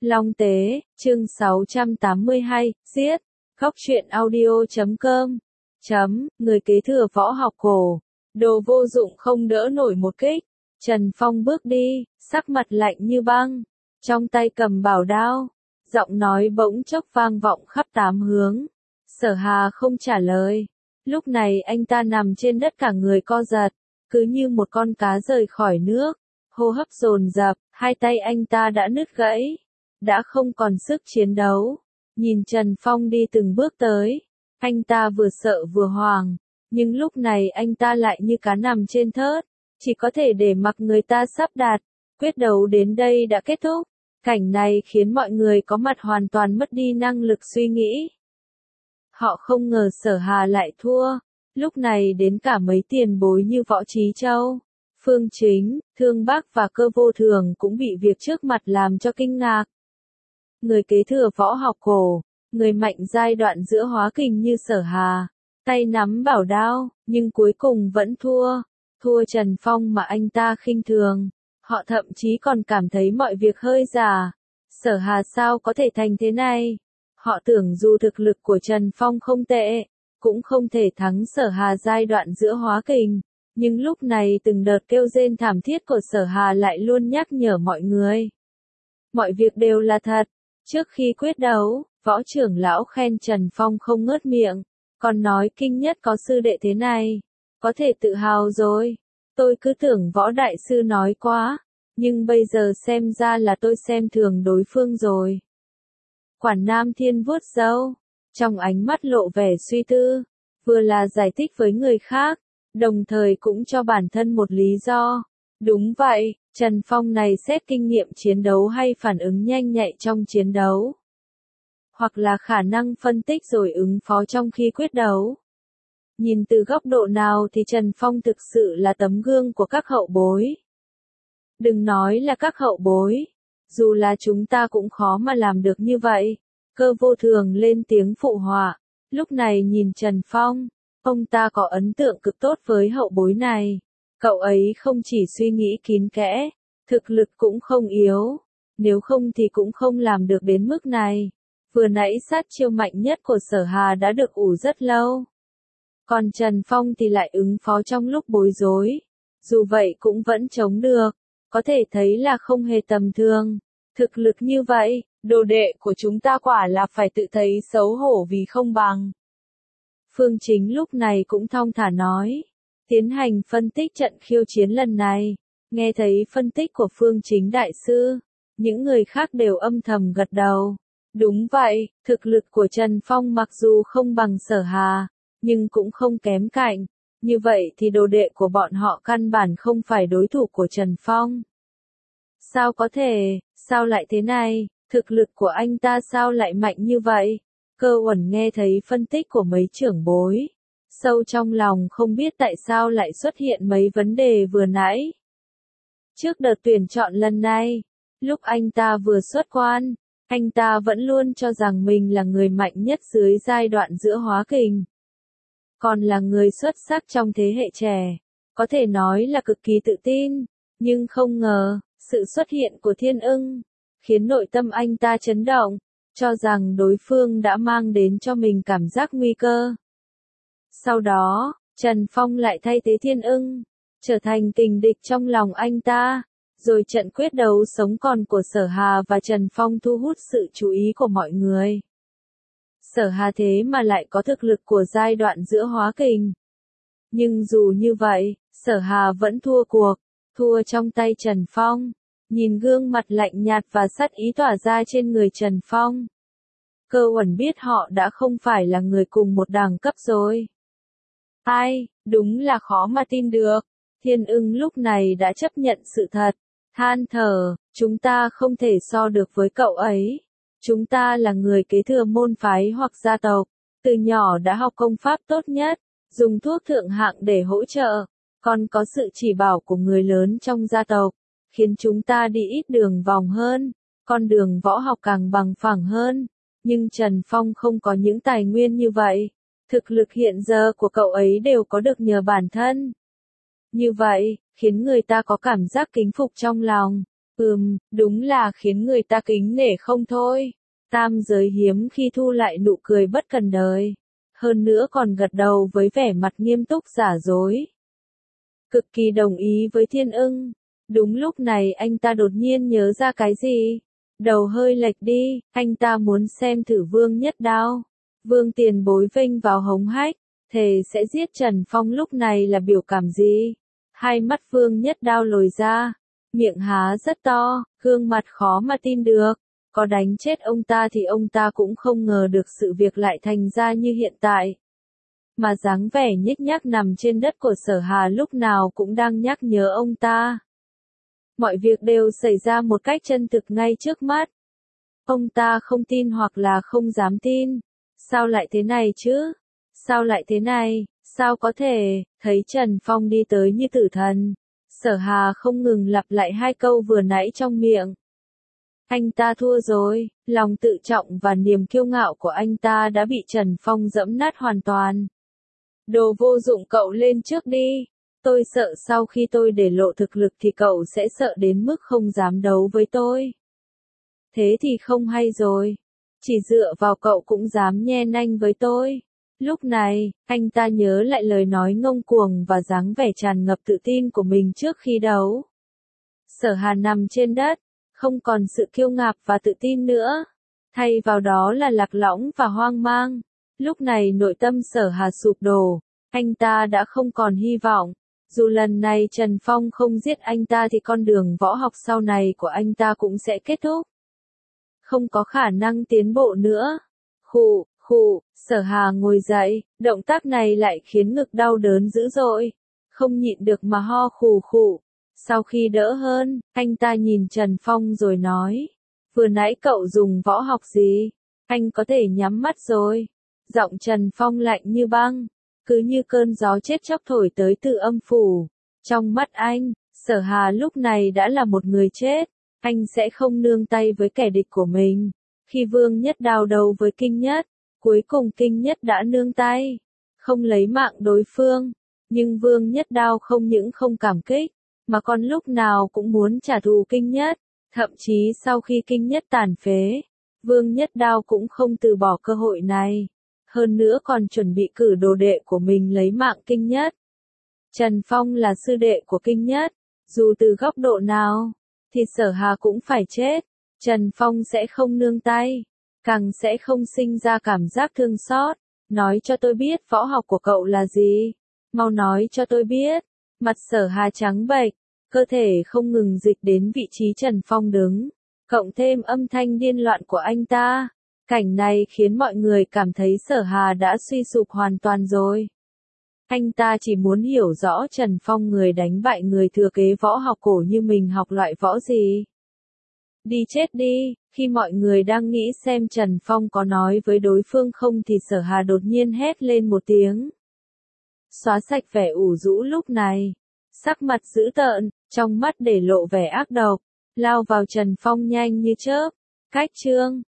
Long Tế, chương 682, giết. Góc truyện audio.com. Người kế thừa võ học cổ. Đồ vô dụng không đỡ nổi một kích. Trần Phong bước đi, sắc mặt lạnh như băng. Trong tay cầm bảo đao. Giọng nói bỗng chốc vang vọng khắp tám hướng. Sở Hà không trả lời. Lúc này anh ta nằm trên đất cả người co giật. Cứ như một con cá rời khỏi nước. Hô hấp dồn dập, hai tay anh ta đã nứt gãy. Đã không còn sức chiến đấu. Nhìn Trần Phong đi từng bước tới. Anh ta vừa sợ vừa hoảng. Nhưng lúc này anh ta lại như cá nằm trên thớt. Chỉ có thể để mặc người ta sắp đặt. Quyết đấu đến đây đã kết thúc. Cảnh này khiến mọi người có mặt hoàn toàn mất đi năng lực suy nghĩ. Họ không ngờ Sở Hà lại thua. Lúc này đến cả mấy tiền bối như Võ Trí Châu, Phương Chính, Thương Bắc và Cơ Vô Thường cũng bị việc trước mặt làm cho kinh ngạc. Người kế thừa võ học cổ, người mạnh giai đoạn giữa hóa kình như Sở Hà, tay nắm bảo đao, nhưng cuối cùng vẫn thua. Thua Trần Phong mà anh ta khinh thường. Họ thậm chí còn cảm thấy mọi việc hơi giả. Sở Hà sao có thể thành thế này? Họ tưởng dù thực lực của Trần Phong không tệ, cũng không thể thắng Sở Hà giai đoạn giữa hóa kình. Nhưng lúc này từng đợt kêu rên thảm thiết của Sở Hà lại luôn nhắc nhở mọi người. Mọi việc đều là thật. Trước khi quyết đấu, võ trưởng lão khen Trần Phong không ngớt miệng. Còn nói kinh nhất có sư đệ thế này. Có thể tự hào rồi. Tôi cứ tưởng võ đại sư nói quá. Nhưng bây giờ xem ra là tôi xem thường đối phương rồi. Quản Nam Thiên vuốt râu. Trong ánh mắt lộ vẻ suy tư. Vừa là giải thích với người khác. Đồng thời cũng cho bản thân một lý do. Đúng vậy, Trần Phong này xét kinh nghiệm chiến đấu hay phản ứng nhanh nhạy trong chiến đấu. Hoặc là khả năng phân tích rồi ứng phó trong khi quyết đấu. Nhìn từ góc độ nào thì Trần Phong thực sự là tấm gương của các hậu bối. Đừng nói là các hậu bối. Dù là chúng ta cũng khó mà làm được như vậy. Cơ Vô Thường lên tiếng phụ họa. Lúc này nhìn Trần Phong. Ông ta có ấn tượng cực tốt với hậu bối này. Cậu ấy không chỉ suy nghĩ kín kẽ, thực lực cũng không yếu. Nếu không thì cũng không làm được đến mức này. Vừa nãy sát chiêu mạnh nhất của Sở Hà đã được ủ rất lâu. Còn Trần Phong thì lại ứng phó trong lúc bối rối. Dù vậy cũng vẫn chống được. Có thể thấy là không hề tầm thường. Thực lực như vậy, đồ đệ của chúng ta quả là phải tự thấy xấu hổ vì không bằng. Phương Chính lúc này cũng thong thả nói. Tiến hành phân tích trận khiêu chiến lần này. Nghe thấy phân tích của Phương Chính đại sư. Những người khác đều âm thầm gật đầu. Đúng vậy, thực lực của Trần Phong mặc dù không bằng Sở Hà, nhưng cũng không kém cạnh. Như vậy thì đồ đệ của bọn họ căn bản không phải đối thủ của Trần Phong. Sao có thể, sao lại thế này, thực lực của anh ta sao lại mạnh như vậy? Cơ Uẩn nghe thấy phân tích của mấy trưởng bối. Sâu trong lòng không biết tại sao lại xuất hiện mấy vấn đề vừa nãy. Trước đợt tuyển chọn lần này, lúc anh ta vừa xuất quan, anh ta vẫn luôn cho rằng mình là người mạnh nhất dưới giai đoạn giữa hóa kình. Còn là người xuất sắc trong thế hệ trẻ, có thể nói là cực kỳ tự tin, nhưng không ngờ, sự xuất hiện của Thiên Ưng, khiến nội tâm anh ta chấn động, cho rằng đối phương đã mang đến cho mình cảm giác nguy cơ. Sau đó, Trần Phong lại thay thế Thiên Ưng, trở thành kình địch trong lòng anh ta, rồi trận quyết đấu sống còn của Sở Hà và Trần Phong thu hút sự chú ý của mọi người. Sở Hà thế mà lại có thực lực của giai đoạn giữa hóa kình. Nhưng dù như vậy, Sở Hà vẫn thua cuộc, thua trong tay Trần Phong. Nhìn gương mặt lạnh nhạt và sát ý tỏa ra trên người Trần Phong. Cơ Uẩn biết họ đã không phải là người cùng một đẳng cấp rồi. Ai, đúng là khó mà tin được. Thiên Ưng lúc này đã chấp nhận sự thật. Than thở, chúng ta không thể so được với cậu ấy. Chúng ta là người kế thừa môn phái hoặc gia tộc. Từ nhỏ đã học công pháp tốt nhất. Dùng thuốc thượng hạng để hỗ trợ. Còn có sự chỉ bảo của người lớn trong gia tộc. Khiến chúng ta đi ít đường vòng hơn. Con đường võ học càng bằng phẳng hơn. Nhưng Trần Phong không có những tài nguyên như vậy. Thực lực hiện giờ của cậu ấy đều có được nhờ bản thân. Như vậy, khiến người ta có cảm giác kính phục trong lòng. Đúng là khiến người ta kính nể không thôi. Tam giới hiếm khi thu lại nụ cười bất cần đời. Hơn nữa còn gật đầu với vẻ mặt nghiêm túc giả dối. Cực kỳ đồng ý với Thiên Ưng. Đúng lúc này anh ta đột nhiên nhớ ra cái gì. Đầu hơi lệch đi, anh ta muốn xem thử Vương Nhất Đao. Vương tiền bối vênh vào hống hách, thề sẽ giết Trần Phong lúc này là biểu cảm gì? Hai mắt Vương Nhất Đao lồi ra, miệng há rất to, gương mặt khó mà tin được. Có đánh chết ông ta thì ông ta cũng không ngờ được sự việc lại thành ra như hiện tại. Mà dáng vẻ nhếch nhác nằm trên đất của Sở Hà lúc nào cũng đang nhắc nhớ ông ta. Mọi việc đều xảy ra một cách chân thực ngay trước mắt. Ông ta không tin hoặc là không dám tin. Sao lại thế này chứ? Sao lại thế này? Sao có thể? Thấy Trần Phong đi tới như tử thần. Sở Hà không ngừng lặp lại hai câu vừa nãy trong miệng. Anh ta thua rồi, lòng tự trọng và niềm kiêu ngạo của anh ta đã bị Trần Phong dẫm nát hoàn toàn. Đồ vô dụng, cậu lên trước đi. Tôi sợ sau khi tôi để lộ thực lực thì cậu sẽ sợ đến mức không dám đấu với tôi. Thế thì không hay rồi. Chỉ dựa vào cậu cũng dám nhe nanh với tôi. Lúc này, anh ta nhớ lại lời nói ngông cuồng và dáng vẻ tràn ngập tự tin của mình trước khi đấu. Sở Hà nằm trên đất, không còn sự kiêu ngạo và tự tin nữa. Thay vào đó là lạc lõng và hoang mang. Lúc này nội tâm Sở Hà sụp đổ. Anh ta đã không còn hy vọng. Dù lần này Trần Phong không giết anh ta thì con đường võ học sau này của anh ta cũng sẽ kết thúc. Không có khả năng tiến bộ nữa. Khụ, Sở Hà ngồi dậy, động tác này lại khiến ngực đau đớn dữ dội. Không nhịn được mà ho khụ. Sau khi đỡ hơn, anh ta nhìn Trần Phong rồi nói. Vừa nãy cậu dùng võ học gì? Anh có thể nhắm mắt rồi. Giọng Trần Phong lạnh như băng. Cứ như cơn gió chết chóc thổi tới từ âm phủ. Trong mắt anh, Sở Hà lúc này đã là một người chết. Anh sẽ không nương tay với kẻ địch của mình. Khi Vương Nhất Đao đấu với Kinh Nhất, cuối cùng Kinh Nhất đã nương tay. Không lấy mạng đối phương. Nhưng Vương Nhất Đao không những không cảm kích, mà còn lúc nào cũng muốn trả thù Kinh Nhất. Thậm chí sau khi Kinh Nhất tàn phế, Vương Nhất Đao cũng không từ bỏ cơ hội này. Hơn nữa còn chuẩn bị cử đồ đệ của mình lấy mạng Kinh Nhất. Trần Phong là sư đệ của Kinh Nhất. Dù từ góc độ nào, thì Sở Hà cũng phải chết. Trần Phong sẽ không nương tay. Càng sẽ không sinh ra cảm giác thương xót. Nói cho tôi biết võ học của cậu là gì. Mau nói cho tôi biết. Mặt Sở Hà trắng bệch. Cơ thể không ngừng dịch đến vị trí Trần Phong đứng. Cộng thêm âm thanh điên loạn của anh ta. Cảnh này khiến mọi người cảm thấy Sở Hà đã suy sụp hoàn toàn rồi. Anh ta chỉ muốn hiểu rõ Trần Phong người đánh bại người thừa kế võ học cổ như mình học loại võ gì. Đi chết đi, khi mọi người đang nghĩ xem Trần Phong có nói với đối phương không thì Sở Hà đột nhiên hét lên một tiếng. Xóa sạch vẻ ủ rũ lúc này. Sắc mặt dữ tợn, trong mắt để lộ vẻ ác độc. Lao vào Trần Phong nhanh như chớp. Cách chương